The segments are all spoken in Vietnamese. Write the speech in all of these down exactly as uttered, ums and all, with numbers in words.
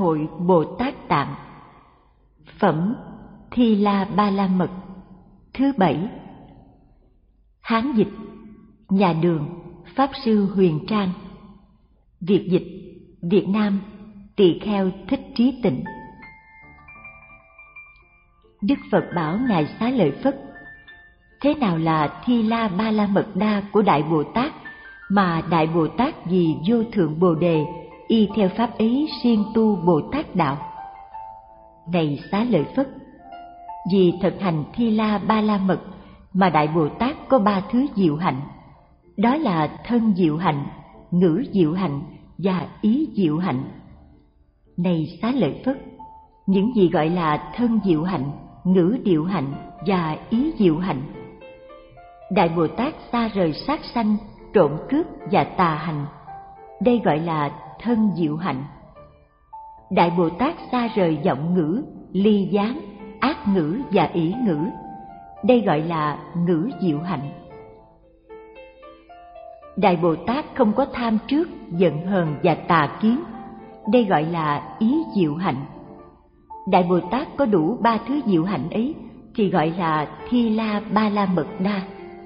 hội Bồ Tát Tạng. Phẩm Thi La Ba La Mật thứ bảy. Hán dịch nhà Đường, Pháp sư Huyền Trang. Việt dịch Việt Nam, Tỳ Kheo Thích Trí Tịnh. Đức Phật bảo Ngài Xá Lợi Phất: thế nào là Thi La Ba La Mật Đa của Đại Bồ Tát mà Đại Bồ Tát vì vô thượng Bồ Đề y theo pháp ấy siêng tu Bồ Tát đạo? Này Xá Lợi Phất, vì thực hành Thi La Ba La Mật mà Đại Bồ Tát có ba thứ diệu hạnh, đó là thân diệu hạnh, ngữ diệu hạnh và ý diệu hạnh. Này Xá Lợi Phất, những gì gọi là thân diệu hạnh, ngữ diệu hạnh và ý diệu hạnh? Đại Bồ Tát xa rời sát sanh, trộm cướp và tà hành, đây gọi là thân diệu hạnh. Đại Bồ Tát xa rời vọng ngữ, ly gián, ác ngữ và ỷ ngữ, đây gọi là ngữ diệu hạnh. Đại Bồ Tát không có tham trước, giận hờn và tà kiến, đây gọi là ý diệu hạnh. Đại Bồ Tát có đủ ba thứ diệu hạnh ấy thì gọi là Thi La Ba La Mật Đa.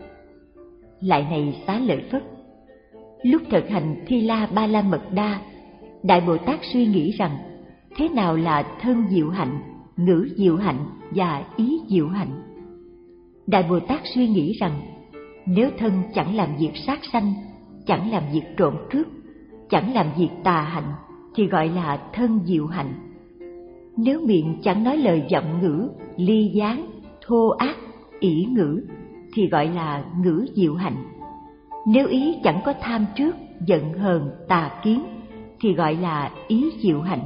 Lại này Xá Lợi Phất, lúc thực hành Thi La Ba La Mật Đa, Đại Bồ Tát suy nghĩ rằng thế nào là thân diệu hạnh, ngữ diệu hạnh và ý diệu hạnh. Đại Bồ Tát suy nghĩ rằng nếu thân chẳng làm việc sát sanh, chẳng làm việc trộm cướp, chẳng làm việc tà hạnh thì gọi là thân diệu hạnh. Nếu miệng chẳng nói lời vọng ngữ, ly gián, thô ác, ỷ ngữ thì gọi là ngữ diệu hạnh. Nếu ý chẳng có tham trước, giận hờn, tà kiến thì gọi là ý diệu hạnh.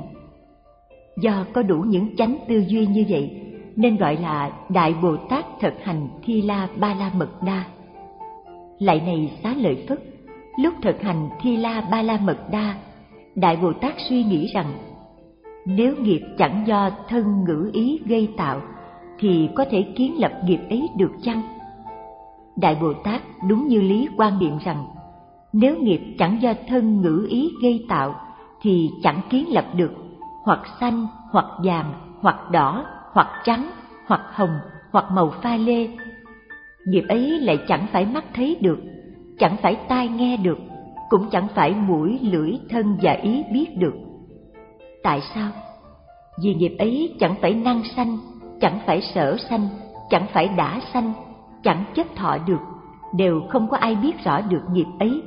Do có đủ những chánh tư duy như vậy nên gọi là Đại Bồ Tát thực hành Thi La Ba La Mật Đa. Lại này Xá Lợi Phất, lúc thực hành Thi La Ba La Mật Đa, Đại Bồ Tát suy nghĩ rằng nếu nghiệp chẳng do thân ngữ ý gây tạo thì có thể kiến lập nghiệp ấy được chăng? Đại Bồ Tát đúng như lý quan niệm rằng nếu nghiệp chẳng do thân ngữ ý gây tạo thì chẳng kiến lập được hoặc xanh, hoặc vàng, hoặc đỏ, hoặc trắng, hoặc hồng, hoặc màu pha lê. Nghiệp ấy lại chẳng phải mắt thấy được, chẳng phải tai nghe được, cũng chẳng phải mũi, lưỡi, thân và ý biết được. Tại sao? Vì nghiệp ấy chẳng phải năng sanh, chẳng phải sở sanh, chẳng phải đã sanh, chẳng chấp thọ được, đều không có ai biết rõ được nghiệp ấy.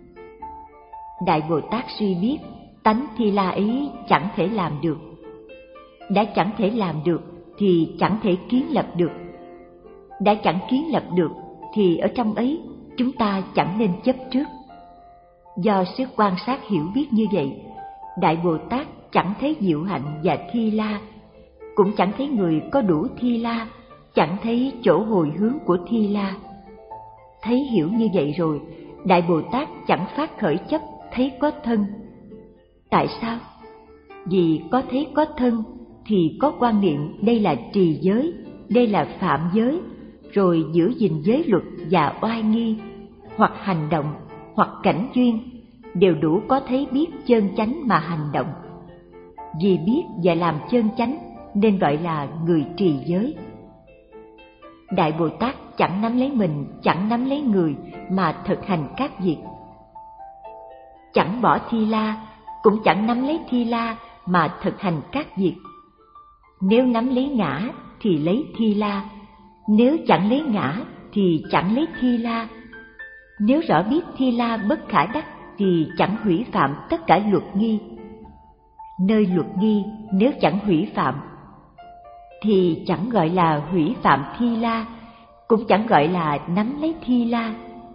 Đại Bồ Tát suy biết tánh Thi La ấy chẳng thể làm được. Đã chẳng thể làm được thì chẳng thể kiến lập được. Đã chẳng kiến lập được thì ở trong ấy chúng ta chẳng nên chấp trước. Do sức quan sát hiểu biết như vậy, Đại Bồ Tát chẳng thấy diệu hạnh và Thi La, cũng chẳng thấy người có đủ Thi La, chẳng thấy chỗ hồi hướng của Thi La. Thấy hiểu như vậy rồi, Đại Bồ Tát chẳng phát khởi chấp thấy có thân. Tại sao? Vì có thấy có thân thì có quan niệm đây là trì giới, đây là phạm giới, rồi giữ gìn giới luật và oai nghi, hoặc hành động, hoặc cảnh duyên, đều đủ có thấy biết chân chánh mà hành động. Vì biết và làm chân chánh nên gọi là người trì giới. Đại Bồ Tát chẳng nắm lấy mình, chẳng nắm lấy người mà thực hành các việc. Chẳng bỏ Thi La, cũng chẳng nắm lấy Thi La mà thực hành các việc. Nếu nắm lấy ngã thì lấy Thi La, nếu chẳng lấy ngã thì chẳng lấy Thi La. Nếu rõ biết Thi La bất khả đắc thì chẳng hủy phạm tất cả luật nghi. Nơi luật nghi nếu chẳng hủy phạm thì chẳng gọi là hủy phạm Thi La, cũng chẳng gọi là nắm lấy Thi La.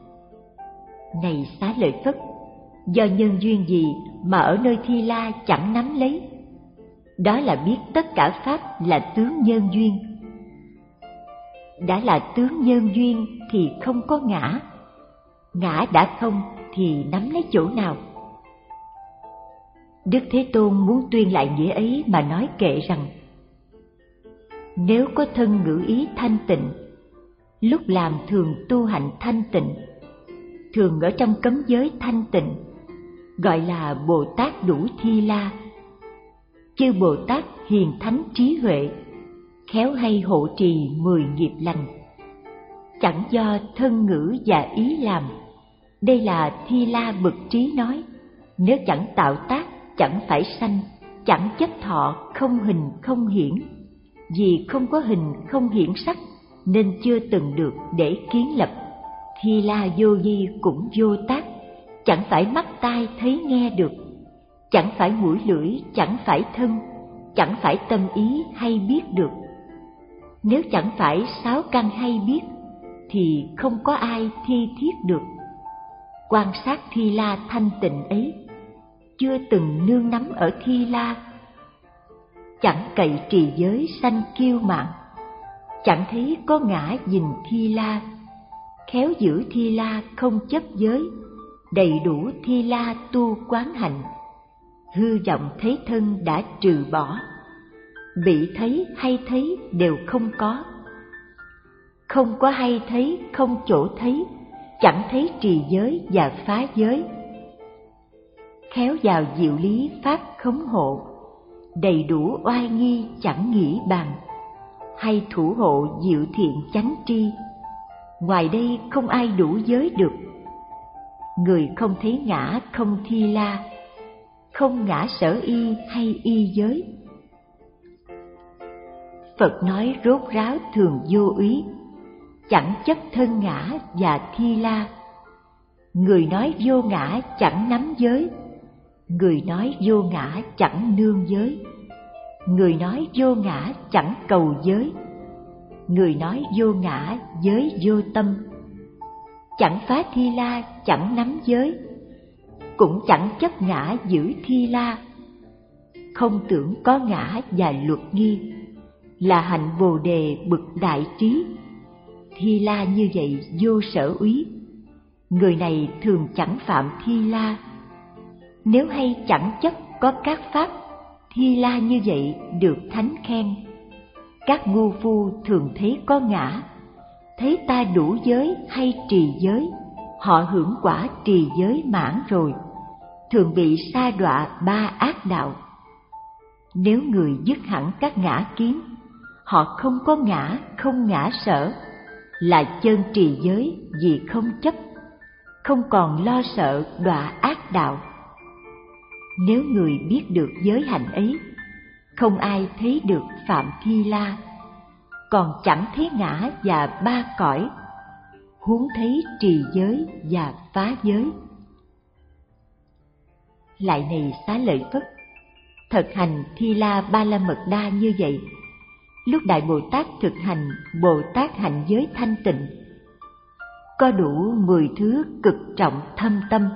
Này Xá Lợi Phất, do nhân duyên gì mà ở nơi Thi La chẳng nắm lấy? Đó là biết tất cả pháp là tướng nhân duyên. Đã là tướng nhân duyên thì không có ngã. Ngã đã không thì nắm lấy chỗ nào? Đức Thế Tôn muốn tuyên lại nghĩa ấy mà nói kệ rằng: nếu có thân ngữ ý thanh tịnh, lúc làm thường tu hạnh thanh tịnh, thường ở trong cấm giới thanh tịnh, gọi là Bồ Tát đủ Thi La. chư Bồ Tát hiền thánh trí huệ, khéo hay hộ trì mười nghiệp lành. Chẳng do thân ngữ và ý làm, đây là Thi La bậc trí nói. Nếu chẳng tạo tác, chẳng phải sanh, chẳng chấp thọ, không hình không hiển. Vì không có hình không hiển sắc, nên chưa từng được để kiến lập. Thi La vô vi cũng vô tác, chẳng phải mắt tai thấy nghe được, chẳng phải mũi lưỡi, chẳng phải thân, chẳng phải tâm ý hay biết được. Nếu chẳng phải sáu căn hay biết, thì không có ai thi thiết được. Quan sát Thi La thanh tịnh ấy, chưa từng nương nắm ở Thi La, chẳng cậy trì giới sanh kiêu mạn, chẳng thấy có ngã nhìn Thi La, khéo giữ Thi La không chấp giới, đầy đủ Thi La tu quán hạnh, hư vọng thấy thân đã trừ bỏ, bị thấy hay thấy đều không có. Không có hay thấy, không chỗ thấy, chẳng thấy trì giới và phá giới. Khéo vào diệu lý pháp khống hộ, đầy đủ oai nghi chẳng nghĩ bàn, hay thủ hộ diệu thiện chánh tri. Ngoài đây không ai đủ giới được. Người không thấy ngã không Thi La, không ngã sở y hay y giới. Phật nói rốt ráo thường vô úy, chẳng chấp thân ngã và Thi La. Người nói vô ngã chẳng nắm giới, người nói vô ngã chẳng nương giới. Người nói vô ngã chẳng cầu giới, người nói vô ngã giới vô tâm. Chẳng phá Thi La chẳng nắm giới, cũng chẳng chấp ngã giữ Thi La. Không tưởng có ngã và luật nghi, là hạnh Bồ Đề bậc đại trí. Thi La như vậy vô sở úy, người này thường chẳng phạm Thi La. Nếu hay chẳng chấp có các pháp, Thi La như vậy được thánh khen. Các ngu phu thường thấy có ngã, thấy ta đủ giới hay trì giới, họ hưởng quả trì giới mãn rồi, thường bị sa đọa ba ác đạo. Nếu người dứt hẳn các ngã kiến, họ không có ngã, không ngã sở, là chân trì giới vì không chấp, không còn lo sợ đọa ác đạo. Nếu người biết được giới hạnh ấy, không ai thấy được phạm Thi La, còn chẳng thấy ngã và ba cõi, huống thấy trì giới và phá giới. Lại này Xá Lợi Phất, thực hành Thi La Ba La Mật Đa như vậy, lúc Đại Bồ Tát thực hành Bồ Tát hạnh giới thanh tịnh, có đủ mười thứ cực trọng thâm tâm.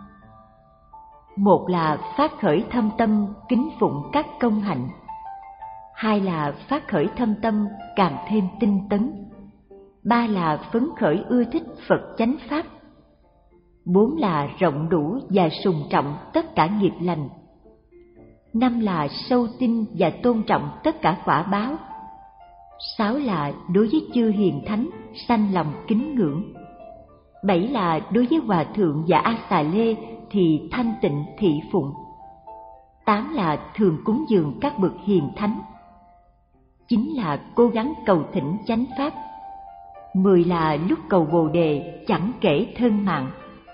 Một là phát khởi thâm tâm kính phụng các công hạnh, hai là phát khởi thâm tâm càng thêm tinh tấn, ba là phấn khởi ưa thích Phật chánh pháp, bốn là rộng đủ và sùng trọng tất cả nghiệp lành, năm là sâu tin và tôn trọng tất cả quả báo, sáu là đối với chư hiền thánh sanh lòng kính ngưỡng, bảy là đối với hòa thượng và A Xà Lê thì thanh tịnh thị phụng, tám là thường cúng dường các bậc hiền thánh, chín là cố gắng cầu thỉnh chánh pháp, mười là lúc cầu Bồ Đề chẳng kể thân mạng.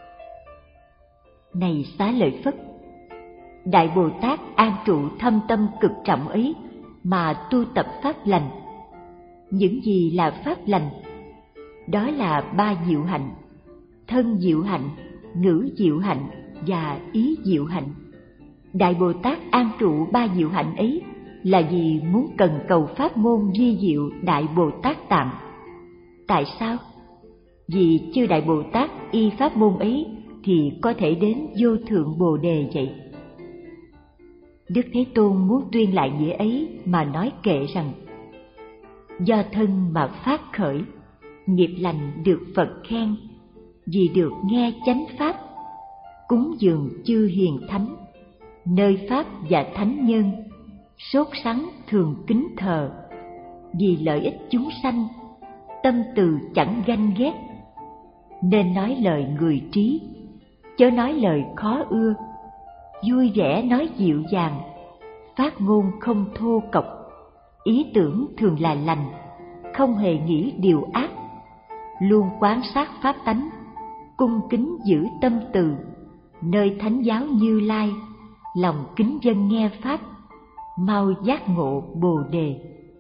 Này Xá Lợi Phất, Đại Bồ Tát an trụ thâm tâm cực trọng ấy mà tu tập pháp lành. Những gì là pháp lành? Đó là ba diệu hạnh: thân diệu hạnh, ngữ diệu hạnh và ý diệu hạnh. Đại Bồ Tát an trụ ba diệu hạnh ấy là vì muốn cần cầu pháp môn vi diệu Đại Bồ Tát Tạng. Tại sao? Vì chư Đại Bồ Tát y pháp môn ấy thì có thể đến vô thượng Bồ Đề vậy. Đức Thế Tôn muốn tuyên lại nghĩa ấy mà nói kệ rằng: do thân mà phát khởi, nghiệp lành được Phật khen, vì được nghe chánh pháp, cúng dường chư hiền thánh, nơi pháp và thánh nhân, sốt sắng thường kính thờ, vì lợi ích chúng sanh, tâm từ chẳng ganh ghét, nên nói lời người trí, chớ nói lời khó ưa, vui vẻ nói dịu dàng, phát ngôn không thô cộc, ý tưởng thường là lành, không hề nghĩ điều ác, luôn quán sát pháp tánh, cung kính giữ tâm từ, nơi thánh giáo Như Lai, lòng kính dân nghe pháp, mau giác ngộ Bồ đề.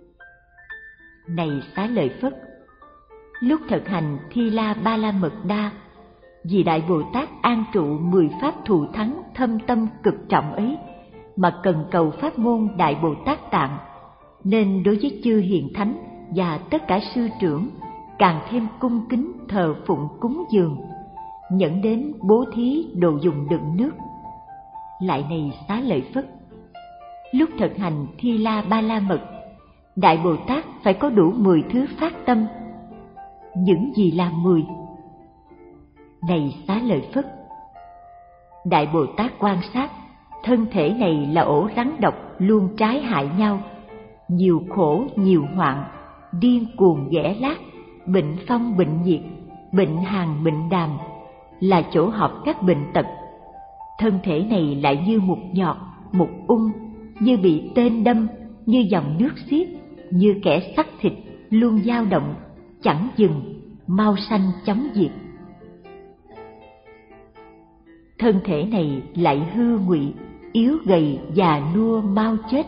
Này Xá Lợi Phất, lúc thực hành Thi La Ba La Mật Đa, vì Đại Bồ Tát an trụ mười pháp thù thắng thâm tâm cực trọng ấy mà cần cầu pháp môn Đại Bồ Tát Tạng, nên đối với chư hiền thánh và tất cả sư trưởng càng thêm cung kính thờ phụng cúng dường, nhẫn đến bố thí đồ dùng đựng nước. Lại này Xá Lợi Phất, lúc thực hành Thi La Ba La Mật, Đại Bồ Tát phải có đủ mười thứ phát tâm. Những gì là mười? Này Xá Lợi Phất, Đại Bồ Tát quan sát thân thể này là ổ rắn độc luôn trái hại nhau, nhiều khổ nhiều hoạn, điên cuồng ghẻ lác, bệnh phong bệnh nhiệt, bệnh hàn bệnh đàm, là chỗ họp các bệnh tật. Thân thể này lại như một nhọt, một ung, như bị tên đâm, như dòng nước xiết, như kẻ sắc thịt, luôn dao động, chẳng dừng, mau sanh chóng diệt. Thân thể này lại hư ngụy, yếu gầy, già nua, mau chết.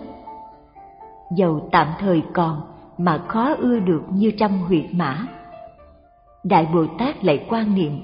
Dầu tạm thời còn mà khó ưa được như trong huyệt mã. Đại Bồ Tát lại quan niệm,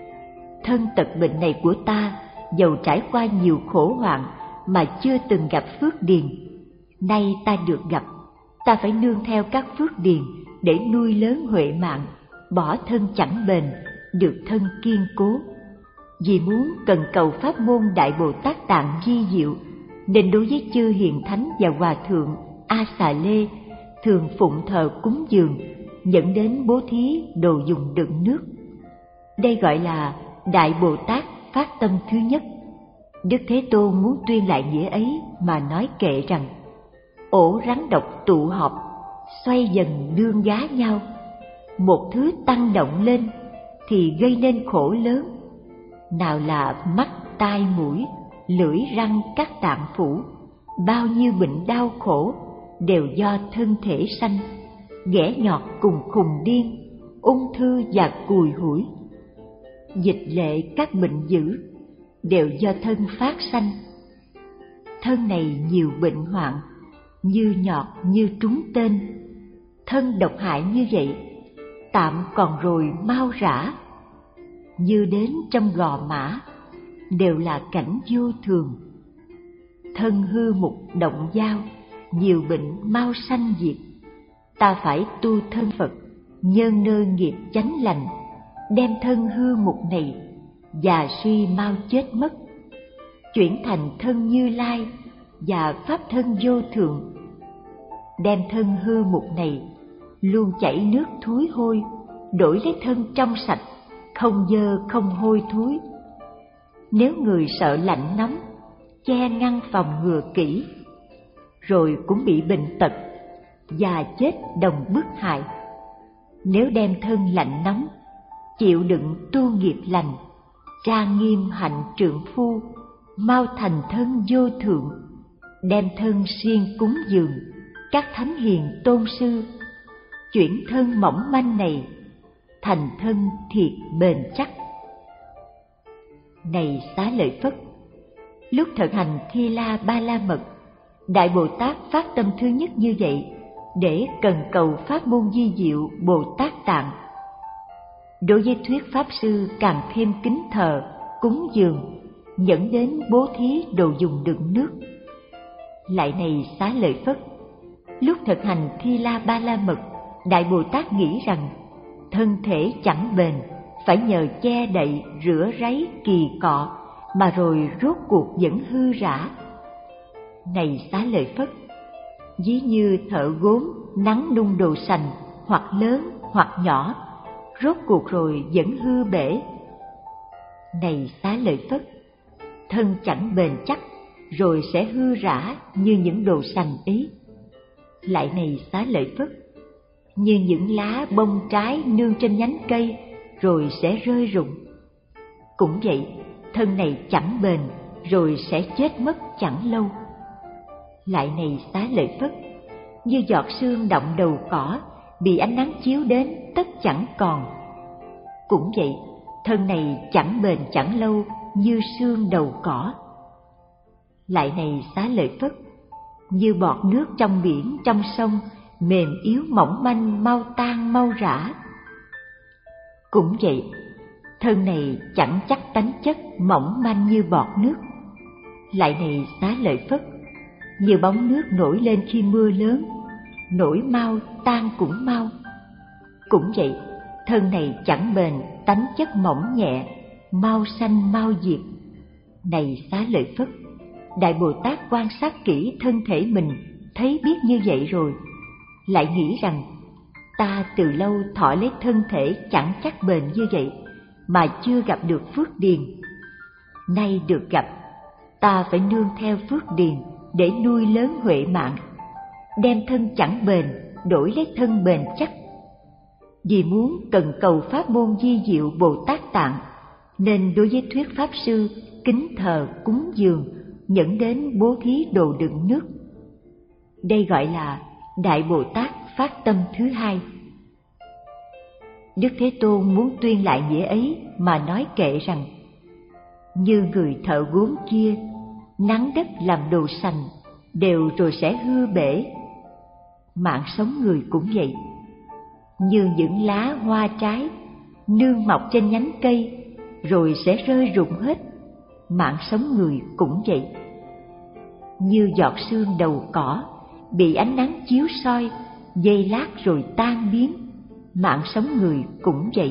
thân tật bệnh này của ta, dầu trải qua nhiều khổ hoạn mà chưa từng gặp phước điền, nay ta được gặp, ta phải nương theo các phước điền để nuôi lớn huệ mạng, bỏ thân chẳng bền, được thân kiên cố. Vì muốn cần cầu pháp môn Đại Bồ Tát Tạng vi diệu, nên đối với chư hiền thánh và hòa thượng A Xà Lê thường phụng thờ cúng dường, dẫn đến bố thí đồ dùng đựng nước. Đây gọi là Đại Bồ Tát phát tâm thứ nhất. Đức Thế Tôn muốn tuyên lại nghĩa ấy mà nói kệ rằng: ổ rắn độc tụ họp, xoay dần nương gá nhau, một thứ tăng động lên thì gây nên khổ lớn. Nào là mắt, tai, mũi, lưỡi, răng, các tạng phủ, bao nhiêu bệnh đau khổ đều do thân thể sanh, ghẻ nhọt cùng khùng điên, ung thư và cùi hủi. Dịch lệ các bệnh dữ đều do thân phát sanh. Thân này nhiều bệnh hoạn, như nhọt như trúng tên. Thân độc hại như vậy, tạm còn rồi mau rã. Như đến trong gò mã, đều là cảnh vô thường. Thân hư mục động dao, nhiều bệnh mau sanh diệt. Ta phải tu thân Phật, nhân nơi nghiệp chánh lành, đem thân hư mục này già suy mau chết mất, chuyển thành thân Như Lai và pháp thân vô thượng. Đem thân hư mục này luôn chảy nước thúi hôi, đổi lấy thân trong sạch, không dơ không hôi thúi. Nếu người sợ lạnh nóng, che ngăn phòng ngừa kỹ, rồi cũng bị bệnh tật, già chết đồng bức hại. Nếu đem thân lạnh nóng, chịu đựng tu nghiệp lành, trang nghiêm hạnh trượng phu, mau thành thân vô thượng, đem thân siêng cúng dường các thánh hiền tôn sư, chuyển thân mỏng manh này thành thân thiệt bền chắc. Này Xá Lợi Phất, lúc thực hành Thi La Ba La Mật, Đại Bồ Tát phát tâm thứ nhất như vậy để cần cầu pháp môn vi diệu Bồ Tát Tạng. Đối với thuyết pháp sư càng thêm kính thờ, cúng dường, dẫn đến bố thí đồ dùng đựng nước. Lại này Xá Lợi Phất, lúc thực hành Thi La Ba La Mật, Đại Bồ Tát nghĩ rằng thân thể chẳng bền, phải nhờ che đậy, rửa ráy, kỳ cọ, mà rồi rốt cuộc vẫn hư rã. Này Xá Lợi Phất, ví như thợ gốm nắng nung đồ sành, hoặc lớn hoặc nhỏ, rốt cuộc rồi vẫn hư bể. Này Xá Lợi Phất, thân chẳng bền chắc, rồi sẽ hư rã như những đồ sành ấy. Lại này Xá Lợi Phất, như những lá bông trái nương trên nhánh cây, rồi sẽ rơi rụng. Cũng vậy, thân này chẳng bền, rồi sẽ chết mất chẳng lâu. Lại này Xá Lợi Phất, như giọt sương động đầu cỏ, bị ánh nắng chiếu đến tất chẳng còn. Cũng vậy, thân này chẳng bền chẳng lâu như sương đầu cỏ. Lại này Xá Lợi Phất, như bọt nước trong biển trong sông, mềm yếu mỏng manh, mau tan mau rã. Cũng vậy, thân này chẳng chắc tánh chất, mỏng manh như bọt nước. Lại này Xá Lợi Phất, như bóng nước nổi lên khi mưa lớn, nổi mau tan cũng mau. Cũng vậy, thân này chẳng bền, tánh chất mỏng nhẹ, mau sanh mau diệt. Này Xá Lợi Phất, Đại Bồ Tát quan sát kỹ thân thể mình, thấy biết như vậy rồi, lại nghĩ rằng ta từ lâu thọ lấy thân thể chẳng chắc bền như vậy mà chưa gặp được phước điền. Nay được gặp, ta phải nương theo phước điền để nuôi lớn huệ mạng, đem thân chẳng bền đổi lấy thân bền chắc. Vì muốn cần cầu pháp môn vi diệu Bồ Tát Tạng, nên đối với thuyết pháp sư kính thờ cúng dường, nhẫn đến bố thí đồ đựng nước. Đây gọi là Đại Bồ Tát phát tâm thứ hai. Đức Thế Tôn muốn tuyên lại nghĩa ấy mà nói kệ rằng: như người thợ gốm kia, nắng đất làm đồ sành, đều rồi sẽ hư bể. Mạng sống người cũng vậy, như những lá hoa trái nương mọc trên nhánh cây, rồi sẽ rơi rụng hết. Mạng sống người cũng vậy, như giọt sương đầu cỏ, bị ánh nắng chiếu soi, giây lát rồi tan biến. Mạng sống người cũng vậy,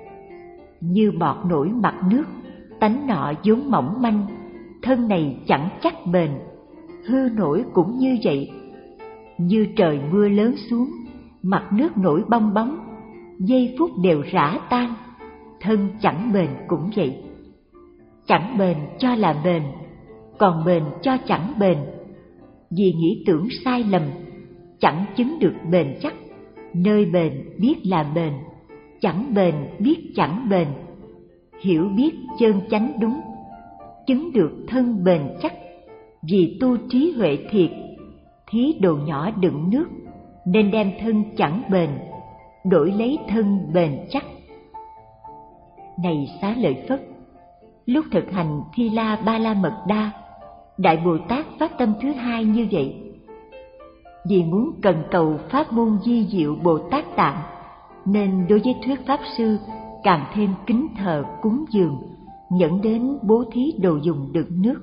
như bọt nổi mặt nước, tánh nọ vốn mỏng manh, thân này chẳng chắc bền, hư nổi cũng như vậy. Như trời mưa lớn xuống, mặt nước nổi bong bóng, giây phút đều rã tan, thân chẳng bền cũng vậy. Chẳng bền cho là bền, còn bền cho chẳng bền. Vì nghĩ tưởng sai lầm, chẳng chứng được bền chắc. Nơi bền biết là bền, chẳng bền biết chẳng bền. Hiểu biết chân chánh đúng, chứng được thân bền chắc. Vì tu trí huệ thiệt, thí đồ nhỏ đựng nước, nên đem thân chẳng bền đổi lấy thân bền chắc. Này Xá Lợi Phất, lúc thực hành Thi La Ba La Mật Đa, Đại Bồ Tát phát tâm thứ hai như vậy. Vì muốn cần cầu pháp môn vi diệu Bồ Tát Tạng, nên đối với thuyết pháp sư càng thêm kính thờ cúng dường, nhẫn đến bố thí đồ dùng đựng nước.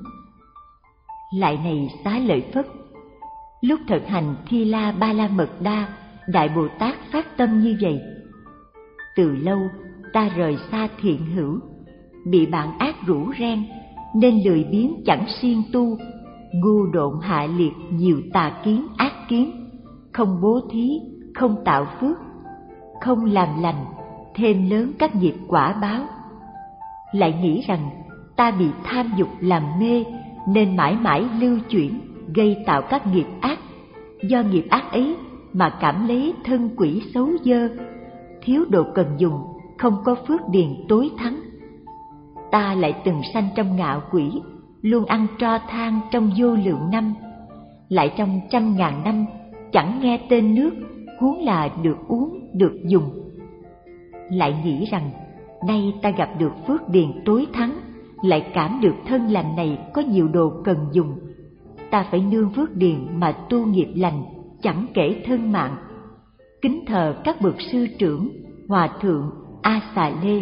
Lại này Xá Lợi Phất, lúc thực hành Thi La Ba La Mật Đa, Đại Bồ Tát phát tâm như vậy. Từ lâu ta rời xa thiện hữu, bị bạn ác rủ ren, nên lười biếng chẳng siêng tu, ngu độn hạ liệt nhiều tà kiến ác kiến, không bố thí, không tạo phước, không làm lành, thêm lớn các nghiệp quả báo. Lại nghĩ rằng ta bị tham dục làm mê, nên mãi mãi lưu chuyển, gây tạo các nghiệp ác. Do nghiệp ác ấy mà cảm lấy thân quỷ xấu dơ, thiếu đồ cần dùng, không có phước điền tối thắng. Ta lại từng sanh trong ngạo quỷ, luôn ăn tro than trong vô lượng năm, lại trong trăm ngàn năm chẳng nghe tên nước, huống là được uống, được dùng. Lại nghĩ rằng nay ta gặp được phước điền tối thắng, lại cảm được thân lành này có nhiều đồ cần dùng, ta phải nương phước điền mà tu nghiệp lành, chẳng kể thân mạng. Kính thờ các bậc sư trưởng, hòa thượng, A Xà Lê.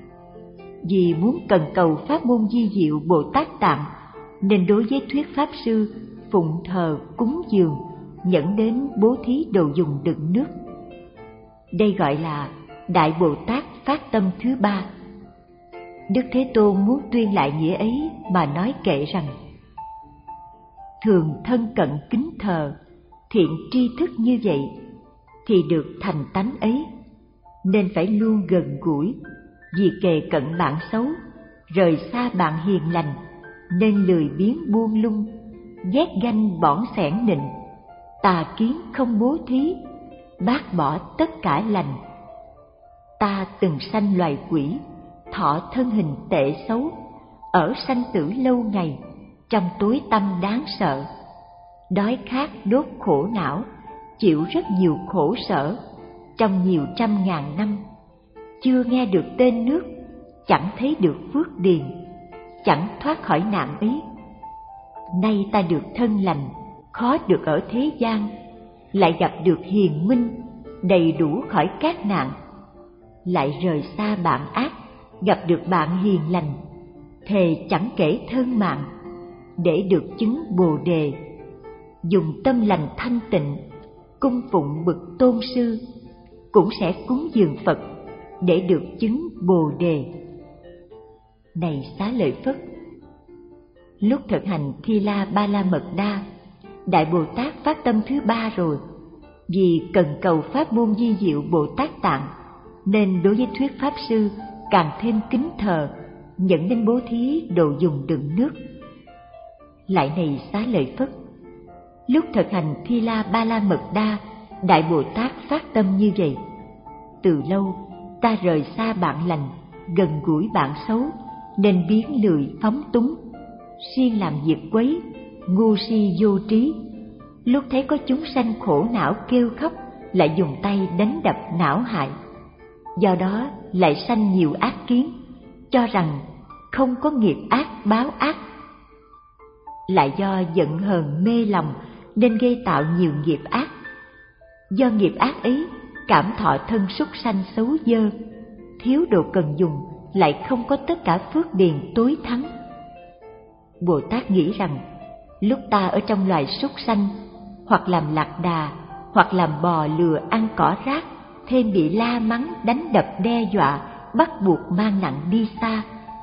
Vì muốn cần cầu pháp môn vi diệu Bồ Tát Tạng, nên đối với thuyết pháp sư phụng thờ cúng dường, nhẫn đến bố thí đồ dùng đựng nước. Đây gọi là Đại Bồ Tát phát tâm thứ ba. Đức Thế Tôn muốn tuyên lại nghĩa ấy mà nói kệ rằng: thường thân cận kính thờ, thiện tri thức như vậy, thì được thành tánh ấy, nên phải luôn gần gũi. Vì kề cận bạn xấu, rời xa bạn hiền lành, nên lười biếng buông lung, ghét ganh bỏng xẻn nịnh, tà kiến không bố thí, bác bỏ tất cả lành. Ta từng sanh loài quỷ, thọ thân hình tệ xấu, ở sanh tử lâu ngày, trong tối tăm đáng sợ. đói khát đốt khổ não, chịu rất nhiều khổ sở trong nhiều trăm ngàn năm, chưa nghe được tên nước, chẳng thấy được phước điền, chẳng thoát khỏi nạn ấy. Nay ta được thân lành, khó được ở thế gian, lại gặp được hiền minh, đầy đủ khỏi các nạn, lại rời xa bạn ác, gặp được bạn hiền lành, thề chẳng kể thân mạng, để được chứng Bồ đề. Dùng tâm lành thanh tịnh, cung phụng bậc tôn sư, cũng sẽ cúng dường Phật để được chứng Bồ đề. Này Xá Lợi Phất, lúc thực hành Thi La Ba La Mật Đa, Đại Bồ Tát phát tâm thứ ba rồi. Vì cần cầu pháp môn di diệu Bồ Tát Tạng, nên đối với thuyết pháp sư càng thêm kính thờ, dẫn đến bố thí đồ dùng đựng nước. Lại này Xá Lợi Phất, lúc thực hành Thi La Ba La Mật Đa, Đại Bồ Tát phát tâm như vậy. Từ lâu ta rời xa bạn lành, gần gũi bạn xấu, nên biến lười phóng túng, siêng làm việc quấy, ngu si vô trí. Lúc thấy có chúng sanh khổ não kêu khóc, lại dùng tay đánh đập não hại. Do đó lại sanh nhiều ác kiến, cho rằng không có nghiệp ác báo ác. Lại do giận hờn mê lòng nên gây tạo nhiều nghiệp ác. Do nghiệp ác ấy, cảm thọ thân súc sanh xấu dơ, thiếu đồ cần dùng, lại không có tất cả phước điền tối thắng. Bồ Tát nghĩ rằng, lúc ta ở trong loài súc sanh, hoặc làm lạc đà, hoặc làm bò lừa ăn cỏ rác, thêm bị la mắng, đánh đập đe dọa, bắt buộc mang nặng đi xa.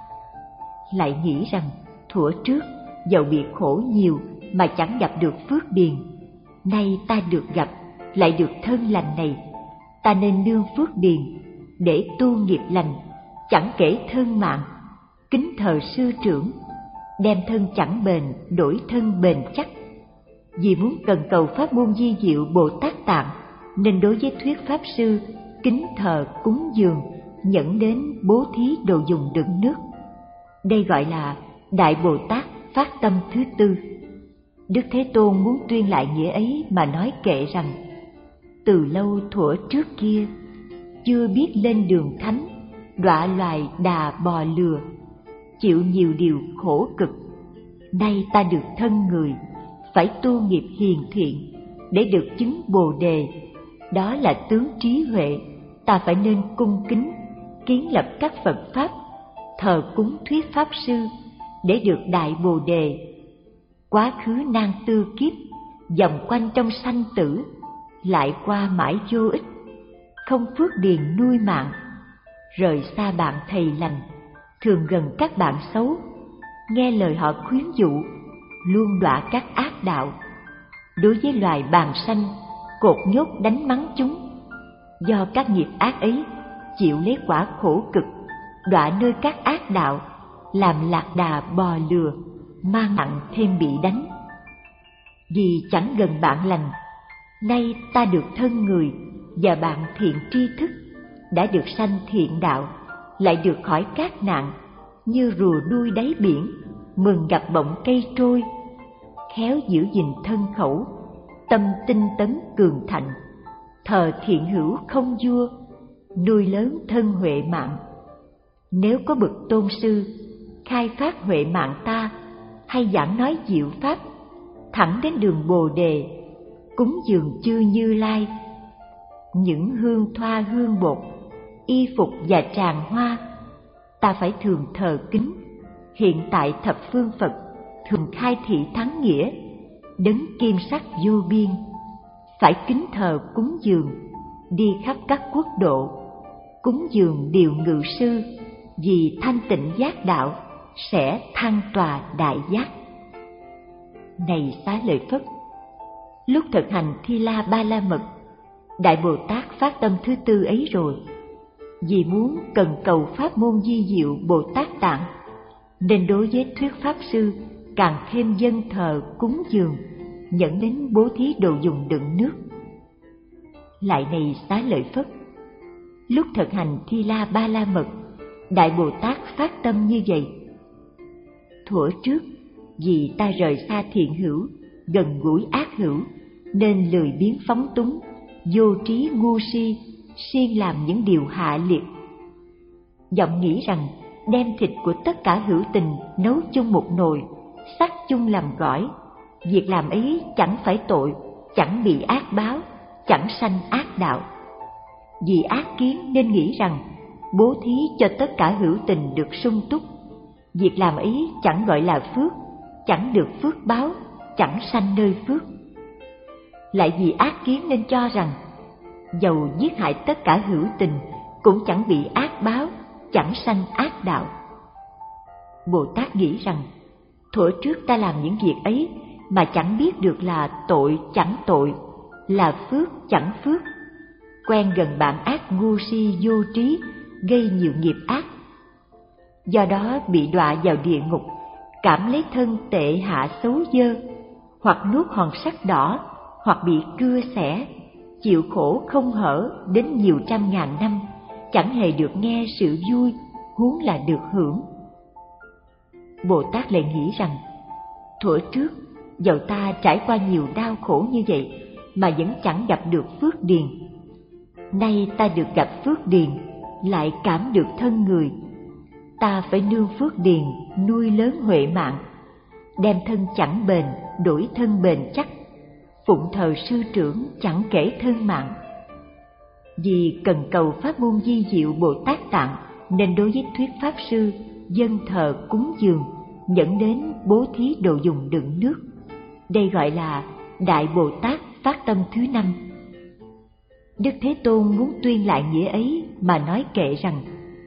Lại nghĩ rằng, thuở trước, dầu bị khổ nhiều mà chẳng gặp được phước điền, nay ta được gặp, lại được thân lành này, ta nên nương phước điền để tu nghiệp lành, chẳng kể thân mạng, kính thờ sư trưởng, đem thân chẳng bền đổi thân bền chắc. Vì muốn cần cầu pháp môn di diệu Bồ Tát Tạng, nên đối với thuyết pháp sư kính thờ cúng dường, nhẫn đến bố thí đồ dùng đựng nước. Đây gọi là Đại Bồ Tát phát tâm thứ tư. Đức Thế Tôn muốn tuyên lại nghĩa ấy mà nói kệ rằng, từ lâu thuở trước kia, chưa biết lên đường thánh, đọa loài đà bò lừa, chịu nhiều điều khổ cực. Nay ta được thân người, phải tu nghiệp hiền thiện để được chứng Bồ đề. Đó là tướng trí huệ, ta phải nên cung kính, kiến lập các Phật pháp, thờ cúng thuyết pháp sư để được đại Bồ đề. Quá khứ nan tư kiếp, vòng quanh trong sanh tử, lại qua mãi vô ích, không phước điền nuôi mạng. Rời xa bạn thầy lành, thường gần các bạn xấu, nghe lời họ khuyến dụ, luôn đọa các ác đạo. Đối với loài bàng sanh, cột nhốt đánh mắng chúng. Do các nghiệp ác ấy, chịu lấy quả khổ cực, đọa nơi các ác đạo, làm lạc đà bò lừa, mang nặng thêm bị đánh. Vì chẳng gần bạn lành, nay ta được thân người và bạn thiện tri thức, đã được sanh thiện đạo, lại được khỏi các nạn, như rùa đuôi đáy biển, mừng gặp bọng cây trôi. Khéo giữ gìn thân khẩu, tâm tinh tấn cường thạnh, thờ thiện hữu không vua, nuôi lớn thân huệ mạng. Nếu có bậc tôn sư khai phát huệ mạng ta, hay giảng nói diệu pháp, thẳng đến đường Bồ đề, cúng dường chư Như Lai, những hương thoa hương bột, y phục và tràng hoa, ta phải thường thờ kính. Hiện tại thập phương Phật thường khai thị thắng nghĩa, đấng kim sắc vô biên, phải kính thờ cúng dường, đi khắp các quốc độ, cúng dường điều ngự sư, vì thanh tịnh giác đạo sẽ thăng tòa đại giác. Này Xá Lợi Phất, lúc thực hành Thi La Ba La Mật, Đại Bồ Tát phát tâm thứ tư ấy rồi. Vì muốn cần cầu pháp môn di diệu Bồ Tát Tạng, nên đối với thuyết pháp sư càng thêm dâng thờ cúng dường, dẫn đến bố thí đồ dùng đựng nước. Lại này Xá Lợi Phất, lúc thực hành Thi La Ba La Mật, Đại Bồ Tát phát tâm như vậy. Thuở trước, vì ta rời xa thiện hữu, gần gũi ác hữu, nên lười biếng phóng túng, vô trí ngu si, siêng làm những điều hạ liệt. Vọng nghĩ rằng đem thịt của tất cả hữu tình nấu chung một nồi, sắc chung làm gỏi, việc làm ấy chẳng phải tội, chẳng bị ác báo, chẳng sanh ác đạo. Vì ác kiến nên nghĩ rằng bố thí cho tất cả hữu tình được sung túc, việc làm ấy chẳng gọi là phước, chẳng được phước báo, chẳng sanh nơi phước. Lại vì ác kiến nên cho rằng dầu giết hại tất cả hữu tình cũng chẳng bị ác báo, chẳng sanh ác đạo. Bồ Tát nghĩ rằng thuở trước ta làm những việc ấy mà chẳng biết được là tội chẳng tội, là phước chẳng phước, quen gần bạn ác ngu si vô trí, gây nhiều nghiệp ác. Do đó bị đọa vào địa ngục, cảm lấy thân tệ hạ xấu dơ, hoặc nuốt hòn sắt đỏ, hoặc bị cưa xẻ, chịu khổ không hở đến nhiều trăm ngàn năm, chẳng hề được nghe sự vui, huống là được hưởng. Bồ Tát lại nghĩ rằng thuở trước dầu ta trải qua nhiều đau khổ như vậy mà vẫn chẳng gặp được phước điền, nay ta được gặp phước điền, lại cảm được thân người, ta phải nương phước điền nuôi lớn huệ mạng, đem thân chẳng bền đổi thân bền chắc, phụng thờ sư trưởng chẳng kể thân mạng. Vì cần cầu pháp môn di diệu Bồ Tát Tạng nên đối với thuyết pháp sư dâng thờ cúng dường, dẫn đến bố thí đồ dùng đựng nước. Đây gọi là Đại Bồ Tát phát tâm thứ năm. Đức Thế Tôn muốn tuyên lại nghĩa ấy mà nói kệ rằng: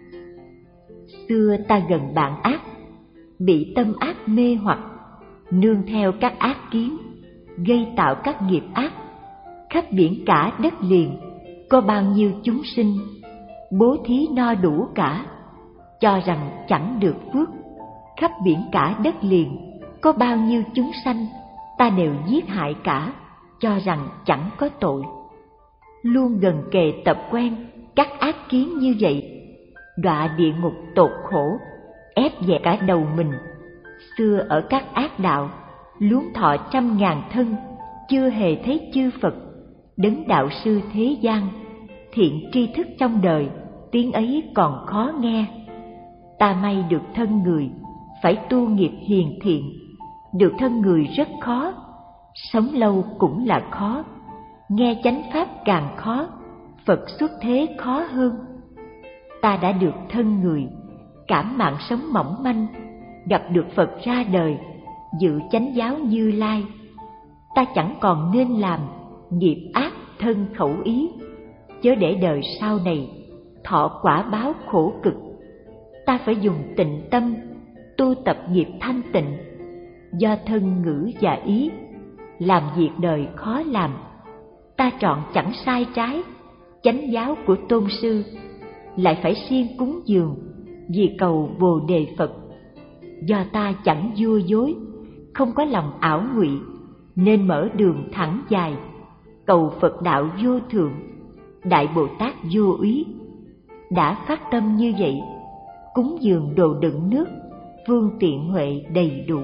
xưa ta gần bạn ác, bị tâm ác mê hoặc, nương theo các ác kiến, gây tạo các nghiệp ác. Khắp biển cả đất liền, có bao nhiêu chúng sinh, bố thí no đủ cả, cho rằng chẳng được phước. Khắp biển cả đất liền, có bao nhiêu chúng sanh, ta đều giết hại cả, cho rằng chẳng có tội. Luôn gần kề tập quen các ác kiến như vậy, đọa địa ngục tột khổ, ép dè cả đầu mình. Xưa ở các ác đạo, luống thọ trăm ngàn thân, chưa hề thấy chư Phật, đấng đạo sư thế gian. Thiện tri thức trong đời, tiếng ấy còn khó nghe. Ta may được thân người, phải tu nghiệp hiền thiện. Được thân người rất khó, sống lâu cũng là khó. Nghe chánh pháp càng khó, Phật xuất thế khó hơn. Ta đã được thân người, cảm mạng sống mỏng manh, gặp được Phật ra đời, dự chánh giáo Như Lai. Ta chẳng còn nên làm nghiệp ác thân khẩu ý, chớ để đời sau này thọ quả báo khổ cực. Ta phải dùng tịnh tâm tu tập nghiệp thanh tịnh, do thân ngữ và ý làm việc đời khó làm. Ta chọn chẳng sai trái, chánh giáo của tôn sư, lại phải siêng cúng dường vì cầu Bồ Đề Phật. Do ta chẳng vua dối, không có lòng ảo ngụy, nên mở đường thẳng dài, cầu Phật đạo vô thượng, Đại Bồ Tát vô úy. Đã phát tâm như vậy, cúng dường đồ đựng nước, phương tiện huệ đầy đủ.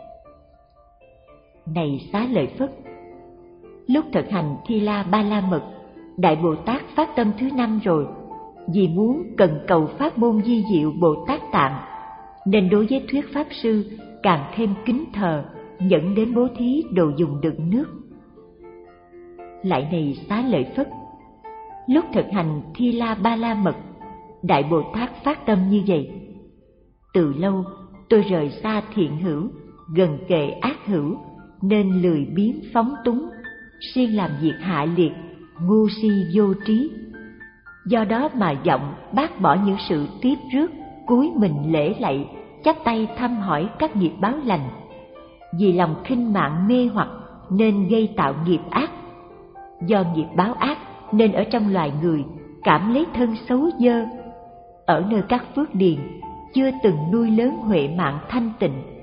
Này Xá Lợi Phất, lúc thực hành Thi La Ba La Mật, Đại Bồ Tát phát tâm thứ năm rồi, vì muốn cần cầu pháp môn di diệu Bồ Tát Tạng, nên đối với thuyết pháp sư càng thêm kính thờ, dẫn đến bố thí đồ dùng đựng nước. Lại này Xá Lợi Phất, lúc thực hành Thi La Ba La Mật, Đại Bồ Tát phát tâm như vậy: từ lâu tôi rời xa thiện hữu, gần kề ác hữu, nên lười biếng phóng túng, siêng làm việc hạ liệt, ngu si vô trí. Do đó mà vọng bác bỏ những sự tiếp rước, cúi mình lễ lạy, chắp tay thăm hỏi các nghiệp báo lành. Vì lòng khinh mạng mê hoặc nên gây tạo nghiệp ác. Do nghiệp báo ác nên ở trong loài người cảm lấy thân xấu dơ. Ở nơi các phước điền chưa từng nuôi lớn huệ mạng thanh tịnh,